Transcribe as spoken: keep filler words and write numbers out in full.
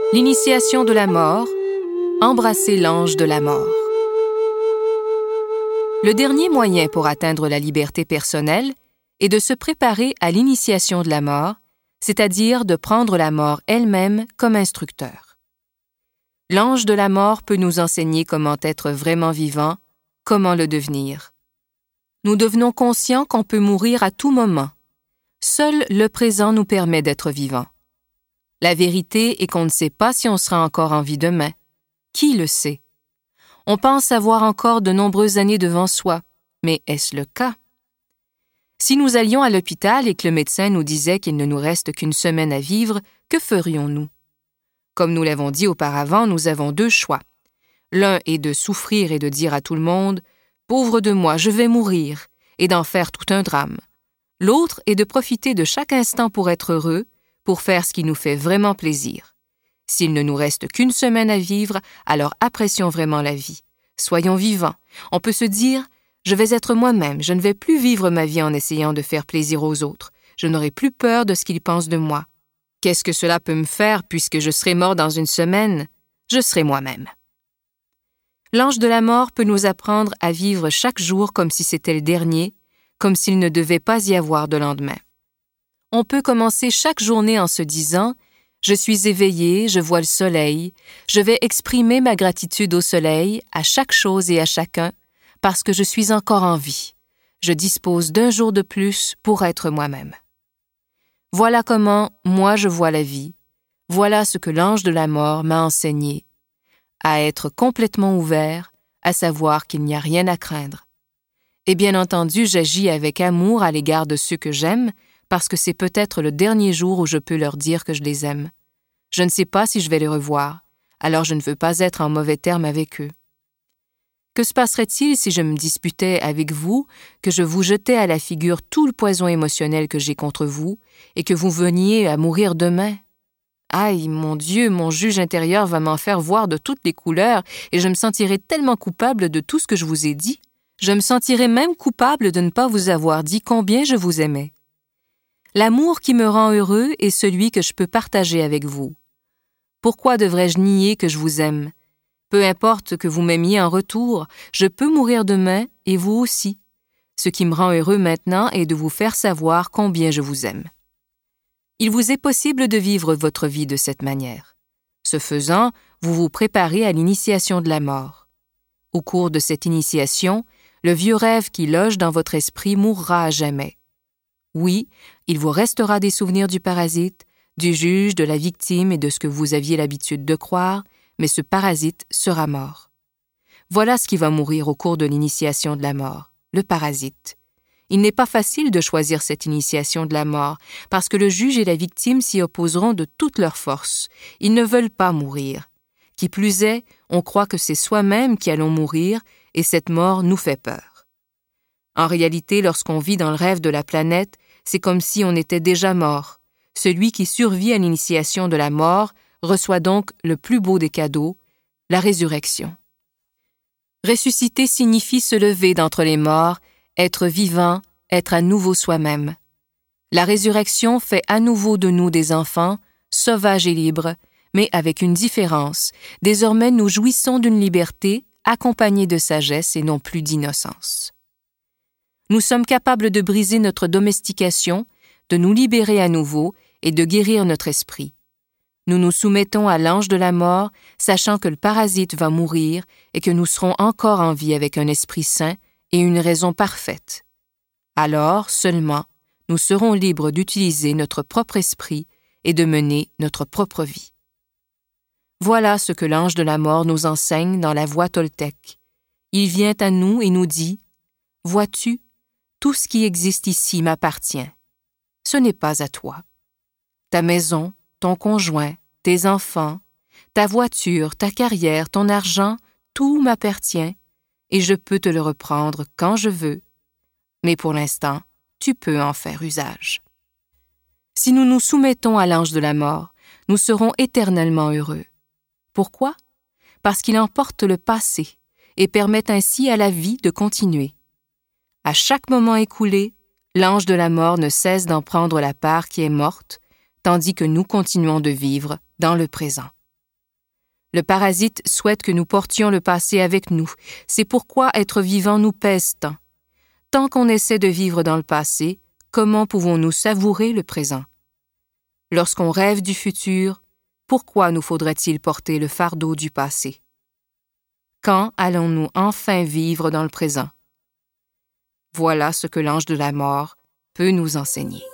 L'initiation de la mort, embrasser l'ange de la mort. Le dernier moyen pour atteindre la liberté personnelle est de se préparer à l'initiation de la mort, c'est-à-dire de prendre la mort elle-même comme instructeur. L'ange de la mort peut nous enseigner comment être vraiment vivant, comment le devenir. Nous devenons conscients qu'on peut mourir à tout moment. Seul le présent nous permet d'être vivants. La vérité est qu'on ne sait pas si on sera encore en vie demain. Qui le sait? On pense avoir encore de nombreuses années devant soi, mais est-ce le cas? Si nous allions à l'hôpital et que le médecin nous disait qu'il ne nous reste qu'une semaine à vivre, que ferions-nous? Comme nous l'avons dit auparavant, nous avons deux choix. L'un est de souffrir et de dire à tout le monde « Pauvre de moi, je vais mourir » et d'en faire tout un drame. L'autre est de profiter de chaque instant pour être heureux, pour faire ce qui nous fait vraiment plaisir. S'il ne nous reste qu'une semaine à vivre, alors apprécions vraiment la vie. Soyons vivants. On peut se dire « Je vais être moi-même, je ne vais plus vivre ma vie en essayant de faire plaisir aux autres. Je n'aurai plus peur de ce qu'ils pensent de moi. Qu'est-ce que cela peut me faire puisque je serai mort dans une semaine? Je serai moi-même. » L'ange de la mort peut nous apprendre à vivre chaque jour comme si c'était le dernier, comme s'il ne devait pas y avoir de lendemain. On peut commencer chaque journée en se disant « Je suis éveillé, je vois le soleil, je vais exprimer ma gratitude au soleil, à chaque chose et à chacun, parce que je suis encore en vie. Je dispose d'un jour de plus pour être moi-même. » Voilà comment moi je vois la vie. Voilà ce que l'ange de la mort m'a enseigné. À être complètement ouvert, à savoir qu'il n'y a rien à craindre. Et bien entendu, j'agis avec amour à l'égard de ceux que j'aime, parce que c'est peut-être le dernier jour où je peux leur dire que je les aime. Je ne sais pas si je vais les revoir, alors je ne veux pas être en mauvais termes avec eux. Que se passerait-il si je me disputais avec vous, que je vous jetais à la figure tout le poison émotionnel que j'ai contre vous, et que vous veniez à mourir demain? Aïe, mon Dieu, mon juge intérieur va m'en faire voir de toutes les couleurs, et je me sentirai tellement coupable de tout ce que je vous ai dit. Je me sentirai même coupable de ne pas vous avoir dit combien je vous aimais. L'amour qui me rend heureux est celui que je peux partager avec vous. Pourquoi devrais-je nier que je vous aime? Peu importe que vous m'aimiez en retour, je peux mourir demain et vous aussi. Ce qui me rend heureux maintenant est de vous faire savoir combien je vous aime. Il vous est possible de vivre votre vie de cette manière. Ce faisant, vous vous préparez à l'initiation de la mort. Au cours de cette initiation, le vieux rêve qui loge dans votre esprit mourra à jamais. Oui, il vous restera des souvenirs du parasite, du juge, de la victime et de ce que vous aviez l'habitude de croire, mais ce parasite sera mort. Voilà ce qui va mourir au cours de l'initiation de la mort, le parasite. Il n'est pas facile de choisir cette initiation de la mort, parce que le juge et la victime s'y opposeront de toute leur force. Ils ne veulent pas mourir. Qui plus est, on croit que c'est soi-même qui allons mourir, et cette mort nous fait peur. En réalité, lorsqu'on vit dans le rêve de la planète, c'est comme si on était déjà mort. Celui qui survit à l'initiation de la mort reçoit donc le plus beau des cadeaux, la résurrection. Ressusciter signifie se lever d'entre les morts, être vivant, être à nouveau soi-même. La résurrection fait à nouveau de nous des enfants, sauvages et libres, mais avec une différence. Désormais, nous jouissons d'une liberté accompagnée de sagesse et non plus d'innocence. Nous sommes capables de briser notre domestication, de nous libérer à nouveau et de guérir notre esprit. Nous nous soumettons à l'ange de la mort, sachant que le parasite va mourir et que nous serons encore en vie avec un esprit sain et une raison parfaite. Alors, seulement, nous serons libres d'utiliser notre propre esprit et de mener notre propre vie. Voilà ce que l'ange de la mort nous enseigne dans la voix toltèque. Il vient à nous et nous dit « Vois-tu, tout ce qui existe ici m'appartient. Ce n'est pas à toi. Ta maison, ton conjoint, tes enfants, ta voiture, ta carrière, ton argent, tout m'appartient et je peux te le reprendre quand je veux. Mais pour l'instant, tu peux en faire usage. » Si nous nous soumettons à l'ange de la mort, nous serons éternellement heureux. Pourquoi? Parce qu'il emporte le passé et permet ainsi à la vie de continuer. À chaque moment écoulé, l'ange de la mort ne cesse d'en prendre la part qui est morte, tandis que nous continuons de vivre dans le présent. Le parasite souhaite que nous portions le passé avec nous. C'est pourquoi être vivant nous pèse tant. Tant qu'on essaie de vivre dans le passé, comment pouvons-nous savourer le présent? Lorsqu'on rêve du futur, pourquoi nous faudrait-il porter le fardeau du passé? Quand allons-nous enfin vivre dans le présent? Voilà ce que l'ange de la mort peut nous enseigner.